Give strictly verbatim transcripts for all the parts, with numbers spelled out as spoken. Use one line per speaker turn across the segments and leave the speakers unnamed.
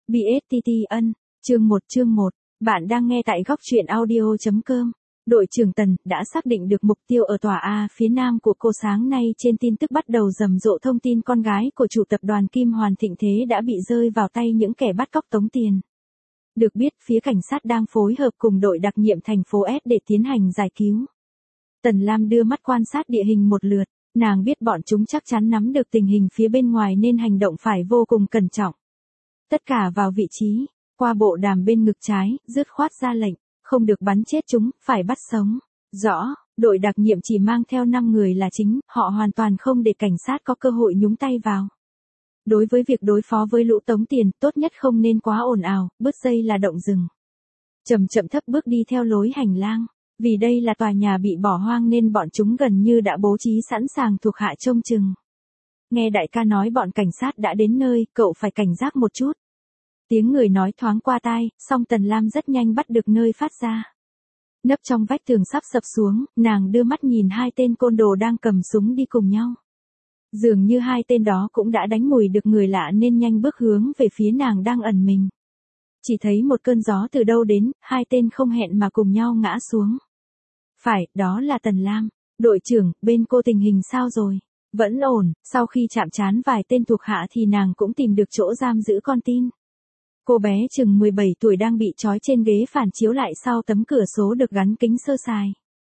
bê ét tê tê ân, chương một chương một, bạn đang nghe tại góc truyện audio.com. Đội trưởng Tần đã xác định được mục tiêu ở tòa A phía nam của cô. Sáng nay trên tin tức bắt đầu rầm rộ thông tin con gái của chủ tập đoàn Kim Hoàn Thịnh Thế đã bị rơi vào tay những kẻ bắt cóc tống tiền. Được biết phía cảnh sát đang phối hợp cùng đội đặc nhiệm thành phố S để tiến hành giải cứu. Tần Lam đưa mắt quan sát địa hình một lượt, nàng biết bọn chúng chắc chắn nắm được tình hình phía bên ngoài nên hành động phải vô cùng cẩn trọng. Tất cả vào vị trí, qua bộ đàm bên ngực trái, dứt khoát ra lệnh, không được bắn chết chúng, phải bắt sống. Rõ, đội đặc nhiệm chỉ mang theo năm người là chính, họ hoàn toàn không để cảnh sát có cơ hội nhúng tay vào. Đối với việc đối phó với lũ tống tiền, tốt nhất không nên quá ồn ào, bứt dây là động rừng. Chậm chậm thấp bước đi theo lối hành lang, vì đây là tòa nhà bị bỏ hoang nên bọn chúng gần như đã bố trí sẵn sàng thuộc hạ trông chừng. Nghe đại ca nói bọn cảnh sát đã đến nơi, cậu phải cảnh giác một chút. Tiếng người nói thoáng qua tai, song Tần Lam rất nhanh bắt được nơi phát ra. Nấp trong vách tường sắp sập xuống, nàng đưa mắt nhìn hai tên côn đồ đang cầm súng đi cùng nhau. Dường như hai tên đó cũng đã đánh mùi được người lạ nên nhanh bước hướng về phía nàng đang ẩn mình. Chỉ thấy một cơn gió từ đâu đến, hai tên không hẹn mà cùng nhau ngã xuống. Phải, đó là Tần Lam. Đội trưởng, bên cô tình hình sao rồi? Vẫn ổn, sau khi chạm trán vài tên thuộc hạ thì nàng cũng tìm được chỗ giam giữ con tin. Cô bé chừng mười bảy tuổi đang bị trói trên ghế phản chiếu lại sau tấm cửa sổ được gắn kính sơ sài.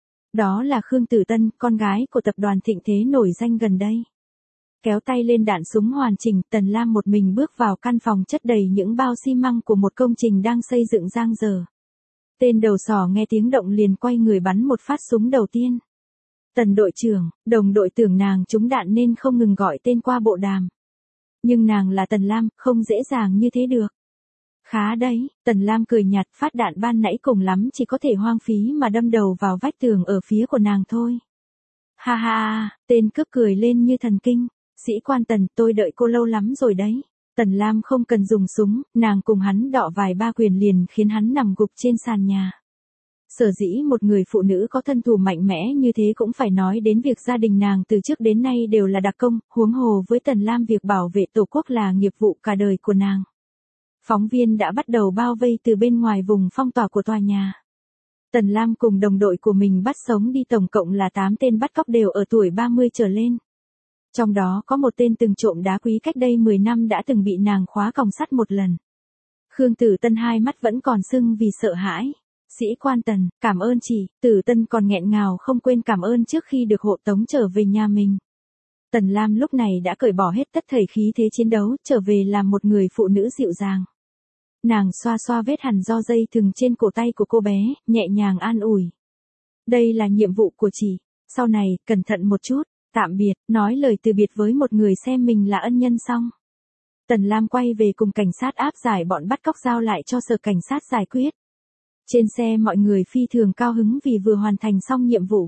Đó là Khương Tử Tân, con gái của tập đoàn Thịnh Thế nổi danh gần đây. Kéo tay lên đạn súng hoàn chỉnh, Tần Lam một mình bước vào căn phòng chất đầy những bao xi măng của một công trình đang xây dựng dang dở. Tên đầu sỏ nghe tiếng động liền quay người bắn một phát súng đầu tiên. Tần đội trưởng, đồng đội tưởng nàng trúng đạn nên không ngừng gọi tên qua bộ đàm. Nhưng nàng là Tần Lam, không dễ dàng như thế được. Khá đấy, Tần Lam cười nhạt, phát đạn ban nãy cùng lắm chỉ có thể hoang phí mà đâm đầu vào vách tường ở phía của nàng thôi. Ha ha, tên cướp cười lên như thần kinh. Sĩ quan Tần, tôi đợi cô lâu lắm rồi đấy. Tần Lam không cần dùng súng, nàng cùng hắn đọ vài ba quyền liền khiến hắn nằm gục trên sàn nhà. Sở dĩ một người phụ nữ có thân thủ mạnh mẽ như thế cũng phải nói đến việc gia đình nàng từ trước đến nay đều là đặc công, huống hồ với Tần Lam việc bảo vệ tổ quốc là nghiệp vụ cả đời của nàng. Phóng viên đã bắt đầu bao vây từ bên ngoài vùng phong tỏa của tòa nhà. Tần Lam cùng đồng đội của mình bắt sống đi tổng cộng là tám tên bắt cóc đều ở tuổi ba mươi trở lên. Trong đó có một tên từng trộm đá quý cách đây mười năm đã từng bị nàng khóa còng sắt một lần. Khương Tử Tân hai mắt vẫn còn sưng vì sợ hãi. Sĩ quan Tần, cảm ơn chị. Tử Tân còn nghẹn ngào không quên cảm ơn trước khi được hộ tống trở về nhà mình. Tần Lam lúc này đã cởi bỏ hết tất thảy khí thế chiến đấu, trở về làm một người phụ nữ dịu dàng. Nàng xoa xoa vết hằn do dây thừng trên cổ tay của cô bé, nhẹ nhàng an ủi. Đây là nhiệm vụ của chị, sau này, cẩn thận một chút, tạm biệt, nói lời từ biệt với một người xem mình là ân nhân xong. Tần Lam quay về cùng cảnh sát áp giải bọn bắt cóc giao lại cho sở cảnh sát giải quyết. Trên xe mọi người phi thường cao hứng vì vừa hoàn thành xong nhiệm vụ.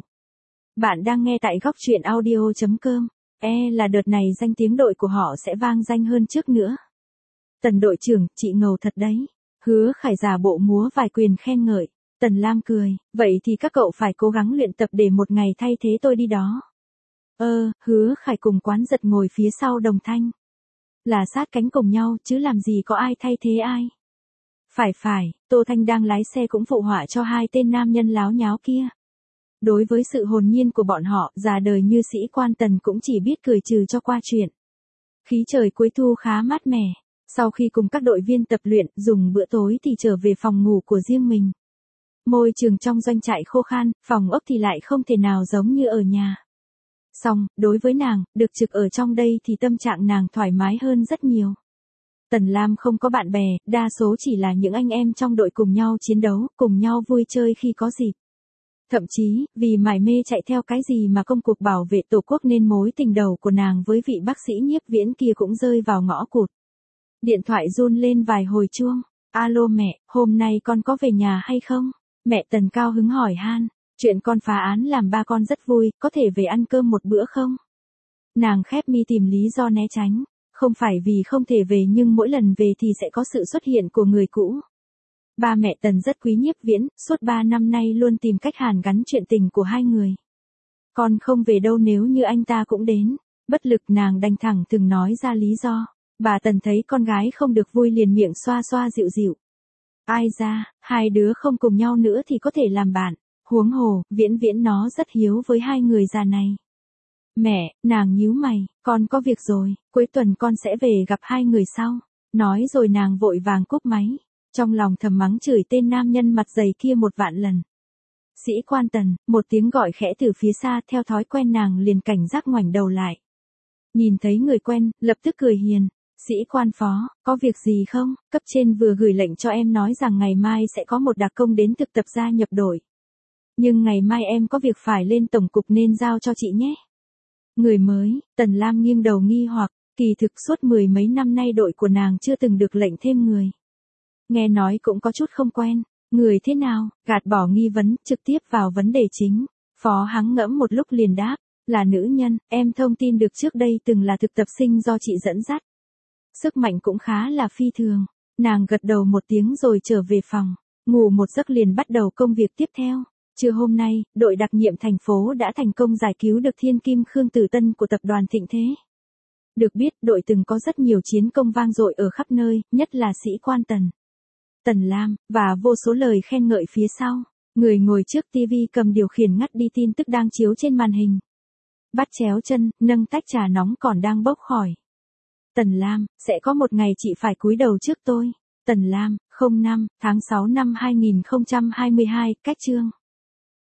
Bạn đang nghe tại góc truyện audio.com, e là đợt này danh tiếng đội của họ sẽ vang danh hơn trước nữa. Tần đội trưởng, chị ngầu thật đấy. Hứa Khải giả bộ múa vài quyền khen ngợi. Tần Lam cười, vậy thì các cậu phải cố gắng luyện tập để một ngày thay thế tôi đi đó. Ơ, Hứa Khải cùng Quán Giật ngồi phía sau Đồng Thanh. Là sát cánh cùng nhau chứ làm gì có ai thay thế ai. Phải phải, Tô Thanh đang lái xe cũng phụ họa cho hai tên nam nhân láo nháo kia. Đối với sự hồn nhiên của bọn họ, già đời như sĩ quan Tần cũng chỉ biết cười trừ cho qua chuyện. Khí trời cuối thu khá mát mẻ. Sau khi cùng các đội viên tập luyện, dùng bữa tối thì trở về phòng ngủ của riêng mình. Môi trường trong doanh trại khô khan, phòng ốc thì lại không thể nào giống như ở nhà. Song, đối với nàng, được trực ở trong đây thì tâm trạng nàng thoải mái hơn rất nhiều. Tần Lam không có bạn bè, đa số chỉ là những anh em trong đội cùng nhau chiến đấu, cùng nhau vui chơi khi có dịp. Thậm chí, vì mải mê chạy theo cái gì mà công cuộc bảo vệ tổ quốc nên mối tình đầu của nàng với vị bác sĩ Nhiếp Viễn kia cũng rơi vào ngõ cụt. Điện thoại run lên vài hồi chuông. Alo mẹ, hôm nay con có về nhà hay không? Mẹ Tần cao hứng hỏi han. Chuyện con phá án làm ba con rất vui, có thể về ăn cơm một bữa không? Nàng khép mi tìm lý do né tránh. Không phải vì không thể về nhưng mỗi lần về thì sẽ có sự xuất hiện của người cũ. Ba mẹ Tần rất quý Nhiếp Viễn, suốt ba năm nay luôn tìm cách hàn gắn chuyện tình của hai người. Con không về đâu nếu như anh ta cũng đến. Bất lực nàng đành thẳng thừng nói ra lý do. Bà Tần thấy con gái không được vui liền miệng xoa xoa dịu dịu. Ai ra, hai đứa không cùng nhau nữa thì có thể làm bạn. Huống hồ, Viễn Viễn nó rất hiếu với hai người già này. Mẹ, nàng nhíu mày, con có việc rồi, cuối tuần con sẽ về gặp hai người sau. Nói rồi nàng vội vàng cúp máy. Trong lòng thầm mắng chửi tên nam nhân mặt dày kia một vạn lần. Sĩ quan Tần, một tiếng gọi khẽ từ phía xa, theo thói quen nàng liền cảnh giác ngoảnh đầu lại. Nhìn thấy người quen, lập tức cười hiền. Sĩ quan Phó, có việc gì không? Cấp trên vừa gửi lệnh cho em nói rằng ngày mai sẽ có một đặc công đến thực tập gia nhập đội. Nhưng ngày mai em có việc phải lên tổng cục nên giao cho chị nhé. Người mới, Tần Lam nghiêng đầu nghi hoặc, kỳ thực suốt mười mấy năm nay đội của nàng chưa từng được lệnh thêm người. Nghe nói cũng có chút không quen, người thế nào, gạt bỏ nghi vấn, trực tiếp vào vấn đề chính. Phó hắng ngẫm một lúc liền đáp, là nữ nhân, em thông tin được trước đây từng là thực tập sinh do chị dẫn dắt. Sức mạnh cũng khá là phi thường, nàng gật đầu một tiếng rồi trở về phòng, ngủ một giấc liền bắt đầu công việc tiếp theo. Trưa hôm nay, đội đặc nhiệm thành phố đã thành công giải cứu được thiên kim Khương Tử Tân của tập đoàn Thịnh Thế. Được biết, đội từng có rất nhiều chiến công vang dội ở khắp nơi, nhất là sĩ quan Tần. Tần Lam, và vô số lời khen ngợi phía sau. Người ngồi trước tivi cầm điều khiển ngắt đi tin tức đang chiếu trên màn hình. Bắt chéo chân, nâng tách trà nóng còn đang bốc khỏi. Tần Lam, sẽ có một ngày chị phải cúi đầu trước tôi. Tần Lam, không năm, tháng sáu năm hai nghìn không trăm hai mươi hai, cách chương.